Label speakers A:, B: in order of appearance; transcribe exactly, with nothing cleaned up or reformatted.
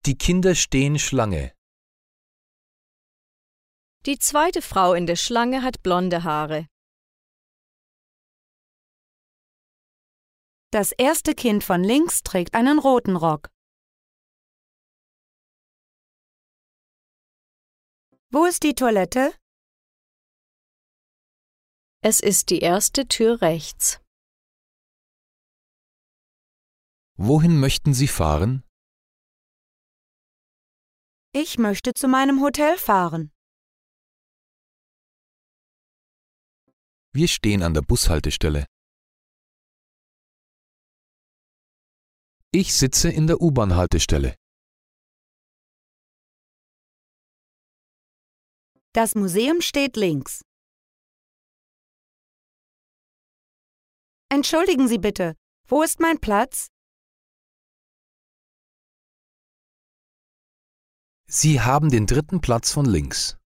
A: Die Kinder stehen Schlange.
B: Die zweite Frau in der Schlange hat blonde Haare.
C: Das erste Kind von links trägt einen roten Rock. Wo ist die Toilette?
B: Es ist die erste Tür rechts.
A: Wohin möchten Sie fahren?
C: Ich möchte zu meinem Hotel fahren.
A: Wir stehen an der Bushaltestelle. Ich sitze in der U-Bahn-Haltestelle.
C: Das Museum steht links. Entschuldigen Sie bitte, wo ist mein Platz?
A: Sie haben den dritten Platz von links.